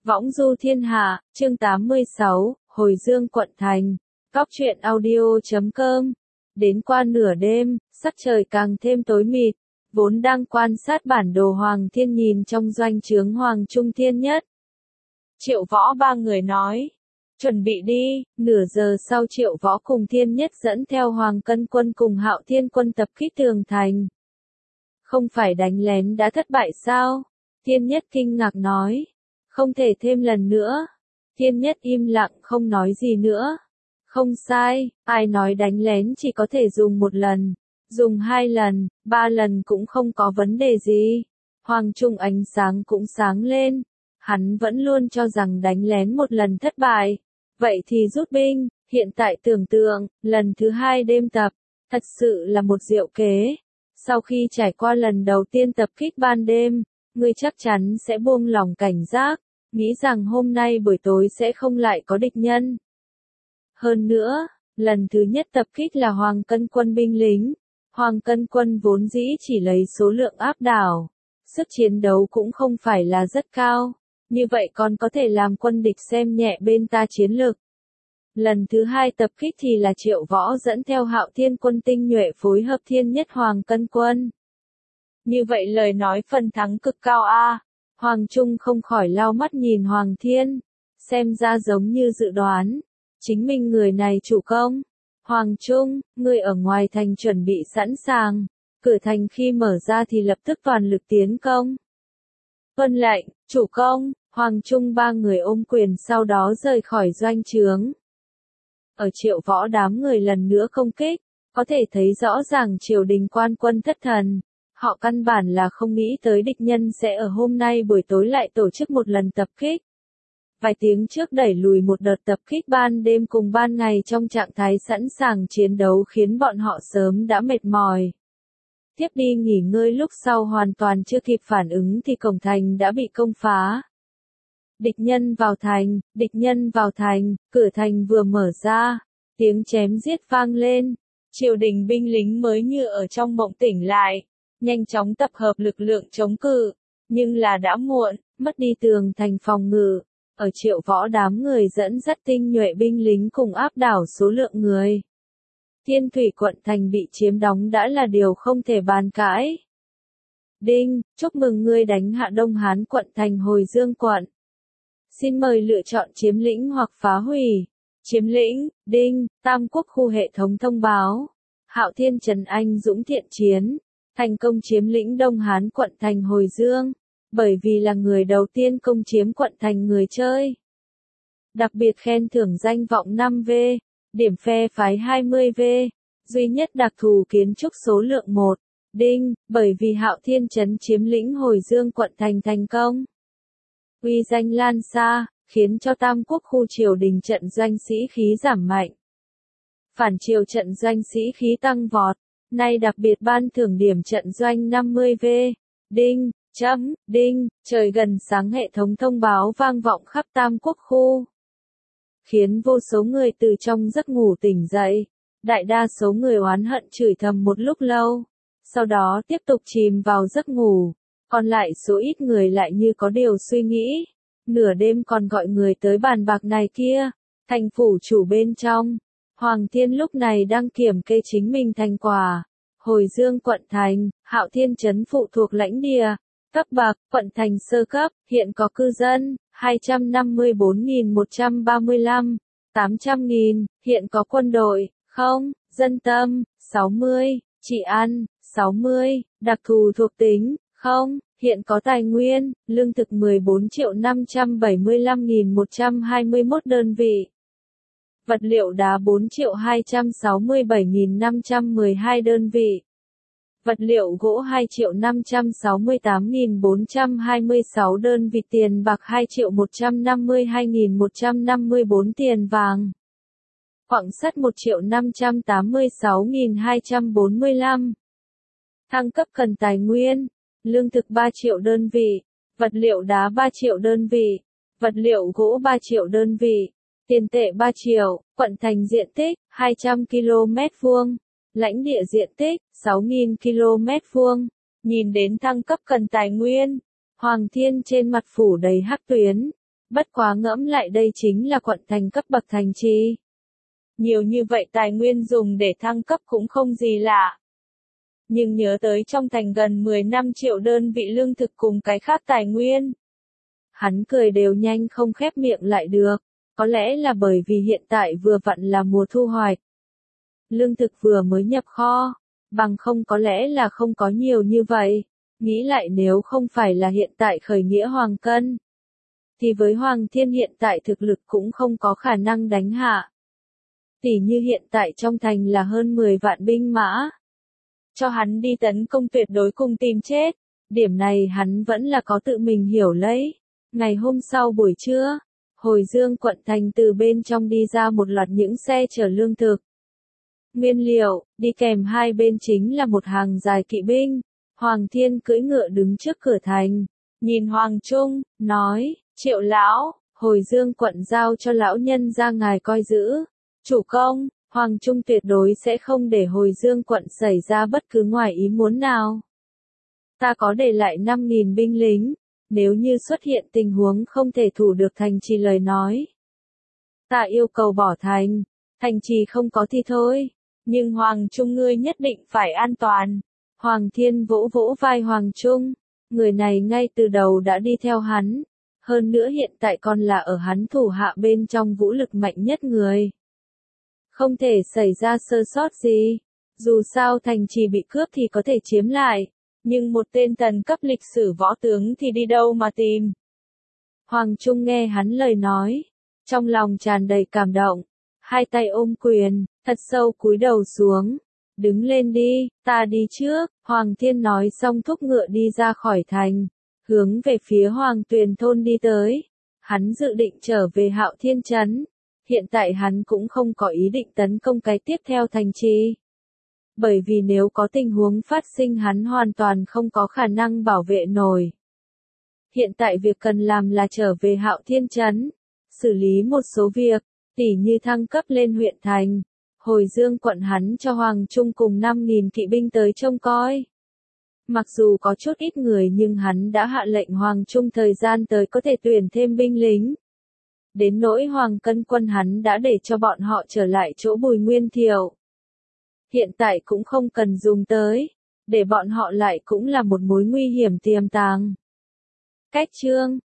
Võng du thiên hạ, chương 86, Hồi Dương quận thành. Góc truyện audio.com. Đến qua nửa đêm, sắc trời càng thêm tối mịt, vốn đang quan sát bản đồ Hoàng Thiên nhìn trong doanh trướng Hoàng Trung Thiên Nhất. Triệu Võ ba người nói, chuẩn bị đi. Nửa giờ sau Triệu Võ cùng Thiên Nhất dẫn theo Hoàng Cân Quân cùng Hạo Thiên Quân tập kích tường thành. Không phải đánh lén đã thất bại sao? Thiên Nhất kinh ngạc nói. Không thể thêm lần nữa. Thiên Nhất im lặng không nói gì nữa. Không sai, ai nói đánh lén chỉ có thể dùng một lần, dùng 2 lần, 3 lần cũng không có vấn đề gì. Hoàng Trung ánh sáng cũng sáng lên. Hắn vẫn luôn cho rằng đánh lén một lần thất bại. Vậy thì rút binh, hiện tại tưởng tượng, lần thứ 2 đêm tập, thật sự là một diệu kế. Sau khi trải qua lần đầu tiên tập kích ban đêm, ngươi chắc chắn sẽ buông lỏng cảnh giác, nghĩ rằng hôm nay buổi tối sẽ không lại có địch nhân. Hơn nữa, lần thứ nhất tập kích là Hoàng Cân Quân binh lính. Hoàng Cân Quân vốn dĩ chỉ lấy số lượng áp đảo, sức chiến đấu cũng không phải là rất cao, như vậy còn có thể làm quân địch xem nhẹ bên ta chiến lực. Lần thứ 2 tập kích thì là Triệu Võ dẫn theo Hạo Thiên Quân tinh nhuệ phối hợp Thiên Nhất Hoàng Cân Quân. Như vậy lời nói phần thắng cực cao a. Hoàng Trung không khỏi lau mắt nhìn Hoàng Thiên, xem ra giống như dự đoán, chính mình người này chủ công. Hoàng Trung, ngươi ở ngoài thành chuẩn bị sẵn sàng, cửa thành khi mở ra thì lập tức toàn lực tiến công. Tuân lệnh, chủ công. Hoàng Trung ba người ôm quyền sau đó rời khỏi doanh trướng. Ở Triệu Võ đám người lần nữa công kích, có thể thấy rõ ràng triều đình quan quân thất thần. Họ căn bản là không nghĩ tới địch nhân sẽ ở hôm nay buổi tối lại tổ chức một lần tập kích. Vài tiếng trước đẩy lùi một đợt tập kích ban đêm cùng ban ngày trong trạng thái sẵn sàng chiến đấu khiến bọn họ sớm đã mệt mỏi. Tiếp đi nghỉ ngơi lúc sau hoàn toàn chưa kịp phản ứng thì cổng thành đã bị công phá. Địch nhân vào thành, cửa thành vừa mở ra, tiếng chém giết vang lên. Triều đình binh lính mới như ở trong mộng tỉnh lại, nhanh chóng tập hợp lực lượng chống cự, nhưng là đã muộn, mất đi tường thành phòng ngự. Ở Triệu Võ đám người dẫn dắt tinh nhuệ binh lính cùng áp đảo số lượng người. Thiên Thủy quận thành bị chiếm đóng đã là điều không thể bàn cãi. Đinh, chúc mừng ngươi đánh hạ Đông Hán quận thành Hồi Dương quận. Xin mời lựa chọn chiếm lĩnh hoặc phá hủy. Chiếm lĩnh, đinh, Tam Quốc khu hệ thống thông báo. Hạo Thiên Trần Anh dũng thiện chiến, thành công chiếm lĩnh Đông Hán quận thành Hồi Dương, bởi vì là người đầu tiên công chiếm quận thành người chơi. Đặc biệt khen thưởng danh vọng 5V, điểm phe phái 20V, duy nhất đặc thù kiến trúc số lượng 1. Đinh, bởi vì Hạo Thiên Trấn chiếm lĩnh Hồi Dương quận thành thành công. Uy danh lan xa, khiến cho Tam Quốc khu triều đình trận doanh sĩ khí giảm mạnh. Phản triều trận doanh sĩ khí tăng vọt, nay đặc biệt ban thưởng điểm trận doanh 50V. Đinh, đinh, trời gần sáng hệ thống thông báo vang vọng khắp Tam Quốc khu. Khiến vô số người từ trong giấc ngủ tỉnh dậy, đại đa số người oán hận chửi thầm một lúc lâu, sau đó tiếp tục chìm vào giấc ngủ, còn lại số ít người lại như có điều suy nghĩ, nửa đêm còn gọi người tới bàn bạc này kia. Thành phủ chủ bên trong, Hoàng Thiên lúc này đang kiểm kê chính mình thành quả. Hồi Dương quận thành, Hạo Thiên trấn phụ thuộc lãnh địa, cấp bậc, quận thành sơ cấp, hiện có cư dân, 254.135, 800.000, hiện có quân đội, không, dân tâm, 60, trị an, 60, đặc thù thuộc tính, không, hiện có tài nguyên, lương thực 14.575.121 đơn vị. Vật liệu đá 4.267.512 đơn vị. Vật liệu gỗ 2.568.426 đơn vị. Tiền bạc 2.152.154 tiền vàng. Quặng sắt 1.586.245. Thăng cấp cần tài nguyên. Lương thực 3 triệu đơn vị. Vật liệu đá 3 triệu đơn vị. Vật liệu gỗ 3 triệu đơn vị. Tiền tệ 3 triệu, quận thành diện tích, 200 km vuông, lãnh địa diện tích, 6.000 km vuông. Nhìn đến thăng cấp cần tài nguyên, Hoàng Thiên trên mặt phủ đầy hắc tuyến. Bất quá ngẫm lại đây chính là quận thành cấp bậc thành trì. Nhiều như vậy tài nguyên dùng để thăng cấp cũng không gì lạ. Nhưng nhớ tới trong thành gần 15 triệu đơn vị lương thực cùng cái khác tài nguyên. Hắn cười đều nhanh không khép miệng lại được. Có lẽ là bởi vì hiện tại vừa vặn là mùa thu hoạch. Lương thực vừa mới nhập kho, bằng không có lẽ là không có nhiều như vậy. Nghĩ lại nếu không phải là hiện tại khởi nghĩa Hoàng Cân, thì với Hoàng Thiên hiện tại thực lực cũng không có khả năng đánh hạ. Tỉ như hiện tại trong thành là hơn 10 vạn binh mã. Cho hắn đi tấn công tuyệt đối cùng tìm chết. Điểm này hắn vẫn là có tự mình hiểu lấy. Ngày hôm sau buổi trưa, Hồi Dương quận thành từ bên trong đi ra một loạt những xe chở lương thực, nguyên liệu, đi kèm hai bên chính là một hàng dài kỵ binh. Hoàng Thiên cưỡi ngựa đứng trước cửa thành, nhìn Hoàng Trung, nói, Triệu lão, Hồi Dương quận giao cho lão nhân ra ngài coi giữ. Chủ công, Hoàng Trung tuyệt đối sẽ không để Hồi Dương quận xảy ra bất cứ ngoài ý muốn nào. Ta có để lại 5.000 binh lính, nếu như xuất hiện tình huống không thể thủ được thành trì lời nói. Ta yêu cầu bỏ thành, thành trì không có thì thôi, nhưng Hoàng Trung ngươi nhất định phải an toàn. Hoàng Thiên vỗ vỗ vai Hoàng Trung, người này ngay từ đầu đã đi theo hắn, hơn nữa hiện tại còn là ở hắn thủ hạ bên trong vũ lực mạnh nhất người. Không thể xảy ra sơ sót gì, dù sao thành trì bị cướp thì có thể chiếm lại, nhưng một tên tần cấp lịch sử võ tướng thì đi đâu mà tìm. Hoàng Trung nghe hắn lời nói, trong lòng tràn đầy cảm động, hai tay ôm quyền, thật sâu cúi đầu xuống. Đứng lên đi, ta đi trước. Hoàng Thiên nói xong thúc ngựa đi ra khỏi thành, hướng về phía Hoàng Tuyền thôn đi tới. Hắn dự định trở về Hạo Thiên trấn. Hiện tại hắn cũng không có ý định tấn công cái tiếp theo thành trì. Bởi vì nếu có tình huống phát sinh hắn hoàn toàn không có khả năng bảo vệ nổi. Hiện tại việc cần làm là trở về Hạo Thiên trấn, xử lý một số việc, tỉ như thăng cấp lên huyện thành. Hồi Dương quận hắn cho Hoàng Trung cùng 5.000 kỵ binh tới trông coi. Mặc dù có chút ít người nhưng hắn đã hạ lệnh Hoàng Trung thời gian tới có thể tuyển thêm binh lính. Đến nỗi Hoàng Cân quân hắn đã để cho bọn họ trở lại chỗ Bùi Nguyên Thiệu. Hiện tại cũng không cần dùng tới, để bọn họ lại cũng là một mối nguy hiểm tiềm tàng. Cách chương